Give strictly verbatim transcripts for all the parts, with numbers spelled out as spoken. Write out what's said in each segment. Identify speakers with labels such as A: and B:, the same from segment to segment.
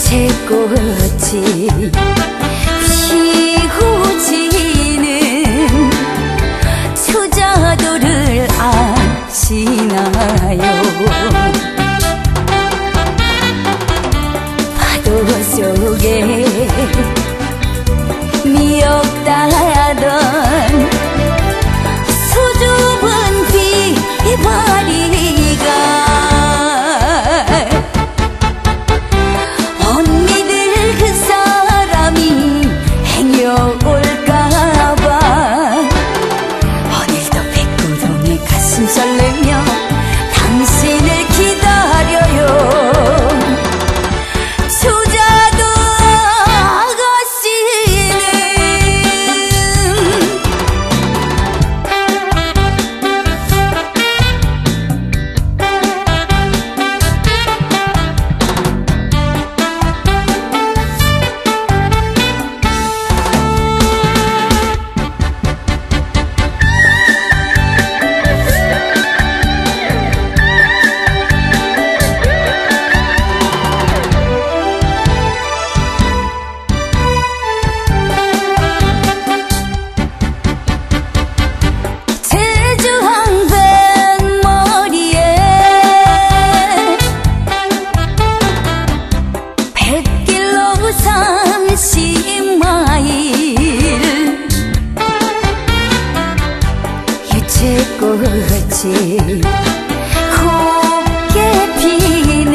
A: 유채꽃이 피고 지는 수자도를 아시나요? 파도 속에 미역다던 수줍은 비바리가 언니들 그 사람이 행여올까봐 오늘도 백구동에 가슴 설레며 당신을 기다려요. 수자도 아가씨는 삼십 마일 유채꽃이 곱게 피는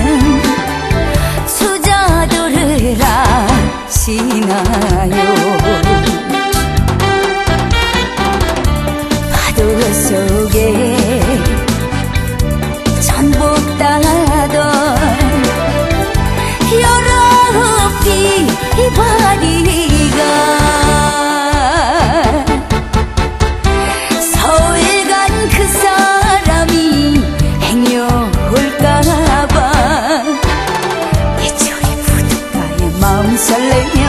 A: 수자도를 아시나요? 파도 속에 전복 따던 비바리가 서울 간 그 사람이 행여올까봐 이 초리 부둣가에 마음 설레며